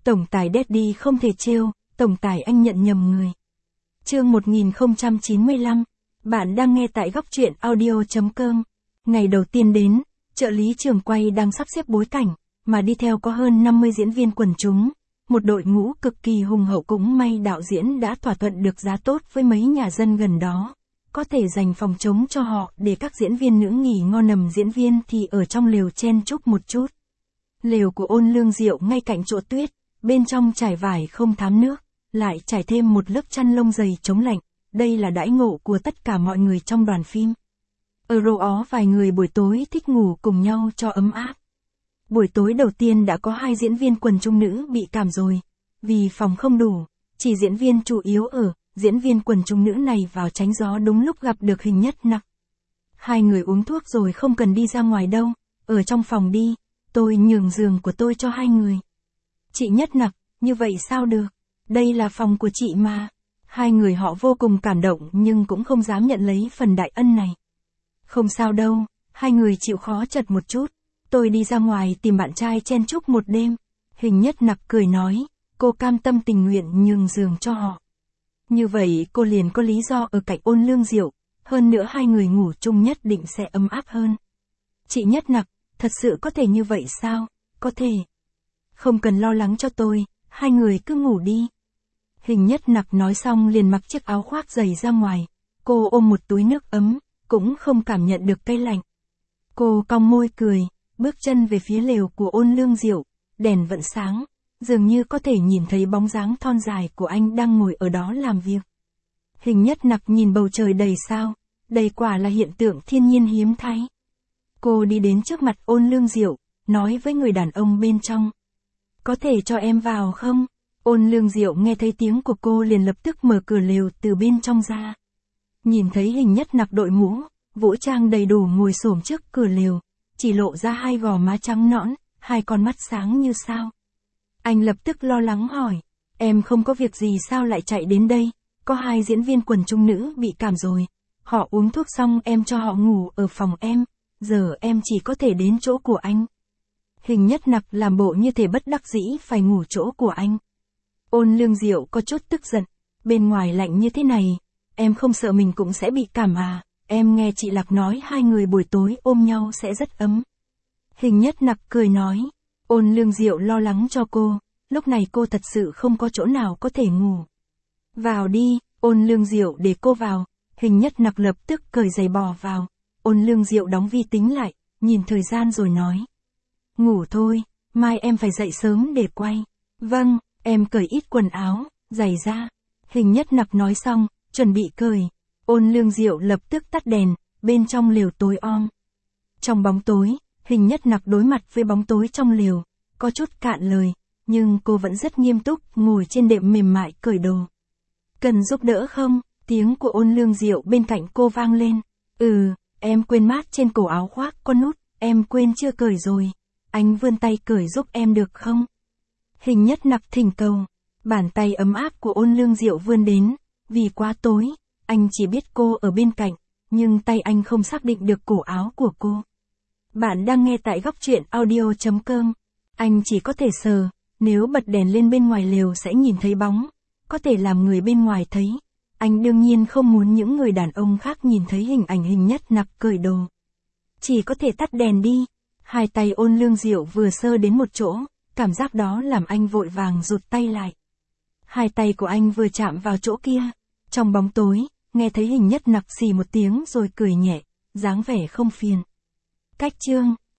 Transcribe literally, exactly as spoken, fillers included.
Tổng tài Daddy không thể trêu, tổng tài anh nhận nhầm người. Chương một nghìn không trăm chín mươi lăm, bạn đang nghe tại góc truyện audio.com. Ngày đầu tiên đến, trợ lý trường quay đang sắp xếp bối cảnh, mà đi theo có hơn năm mươi diễn viên quần chúng. Một đội ngũ cực kỳ hùng hậu, cũng may đạo diễn đã thỏa thuận được giá tốt với mấy nhà dân gần đó. Có thể dành phòng trống cho họ để các diễn viên nữ nghỉ ngon, nằm diễn viên thì ở trong lều chen chúc một chút. Lều của Ôn Lương Diệu ngay cạnh chỗ tuyết, bên trong trải vải không thám nước, lại trải thêm một lớp chăn lông dày chống lạnh. Đây là đãi ngộ của tất cả mọi người trong đoàn phim. Ở Rô Ó vài người buổi tối thích ngủ cùng nhau cho ấm áp. Buổi tối đầu tiên đã có hai diễn viên quần chúng nữ bị cảm rồi. Vì phòng không đủ, chỉ diễn viên chủ yếu ở, diễn viên quần chúng nữ này vào tránh gió đúng lúc gặp được Hình Nhất Nặc. Hai người uống thuốc rồi không cần đi ra ngoài đâu, ở trong phòng đi, tôi nhường giường của tôi cho hai người. Chị Nhất Nặc, như vậy sao được? Đây là phòng của chị mà. Hai người họ vô cùng cảm động nhưng cũng không dám nhận lấy phần đại ân này. Không sao đâu, hai người chịu khó chật một chút. Tôi đi ra ngoài tìm bạn trai chen chúc một đêm. Hình Nhất Nặc cười nói, cô cam tâm tình nguyện nhường giường cho họ. Như vậy cô liền có lý do ở cạnh Ôn Lương Diệu, hơn nữa hai người ngủ chung nhất định sẽ ấm áp hơn. Chị Nhất Nặc, thật sự có thể như vậy sao? Có thể. Không cần lo lắng cho tôi, hai người cứ ngủ đi. Hình Nhất Nặc nói xong liền mặc chiếc áo khoác dày ra ngoài. Cô ôm một túi nước ấm, cũng không cảm nhận được cái lạnh. Cô cong môi cười, bước chân về phía lều của Ôn Lương Diệu, đèn vẫn sáng, dường như có thể nhìn thấy bóng dáng thon dài của anh đang ngồi ở đó làm việc. Hình Nhất Nặc nhìn bầu trời đầy sao, đây quả là hiện tượng thiên nhiên hiếm thấy. Cô đi đến trước mặt Ôn Lương Diệu, nói với người đàn ông bên trong. Có thể cho em vào không? Ôn Lương Diệu nghe thấy tiếng của cô liền lập tức mở cửa lều từ bên trong ra. Nhìn thấy Hình Nhất Nặc đội mũ, vũ trang đầy đủ ngồi xổm trước cửa lều, chỉ lộ ra hai gò má trắng nõn, hai con mắt sáng như sao. Anh lập tức lo lắng hỏi, em không có việc gì sao lại chạy đến đây? Có hai diễn viên quần chúng nữ bị cảm rồi. Họ uống thuốc xong em cho họ ngủ ở phòng em, giờ em chỉ có thể đến chỗ của anh. Hình Nhất Nặc làm bộ như thể bất đắc dĩ phải ngủ chỗ của anh. Ôn Lương Diệu có chút tức giận, bên ngoài lạnh như thế này, em không sợ mình cũng sẽ bị cảm à? Em nghe chị Lạc nói hai người buổi tối ôm nhau sẽ rất ấm. Hình Nhất Nặc cười nói, Ôn Lương Diệu lo lắng cho cô, lúc này cô thật sự không có chỗ nào có thể ngủ. Vào đi, Ôn Lương Diệu để cô vào. Hình Nhất Nặc lập tức cởi giày bò vào. Ôn Lương Diệu đóng vi tính lại, nhìn thời gian rồi nói, ngủ thôi, mai em phải dậy sớm để quay. Vâng, em cởi ít quần áo, giày ra. Hình Nhất Nặc nói xong, chuẩn bị cởi. Ôn Lương Diệu lập tức tắt đèn, bên trong lều tối om. Trong bóng tối, Hình Nhất Nặc đối mặt với bóng tối trong lều, có chút cạn lời, nhưng cô vẫn rất nghiêm túc ngồi trên đệm mềm mại cởi đồ. Cần giúp đỡ không? Tiếng của Ôn Lương Diệu bên cạnh cô vang lên. Ừ, em quên mát trên cổ áo khoác có nút, em quên chưa cởi rồi. Anh vươn tay cởi giúp em được không? Hình Nhất Nặc thỉnh cầu. Bàn tay ấm áp của Ôn Lương Diệu vươn đến, vì quá tối, anh chỉ biết cô ở bên cạnh, nhưng tay anh không xác định được cổ áo của cô. Bạn đang nghe tại góc truyện audio.com. Anh chỉ có thể sờ, nếu bật đèn lên bên ngoài lều sẽ nhìn thấy bóng, có thể làm người bên ngoài thấy. Anh đương nhiên không muốn những người đàn ông khác nhìn thấy hình ảnh Hình Nhất Nặc cởi đồ. Chỉ có thể tắt đèn đi. Hai tay Ôn Lương Diệu vừa sơ đến một chỗ, cảm giác đó làm anh vội vàng rụt tay lại. Hai tay của anh vừa chạm vào chỗ kia, trong bóng tối, nghe thấy Hình Nhất Nặc xì một tiếng rồi cười nhẹ, dáng vẻ không phiền. Cách chương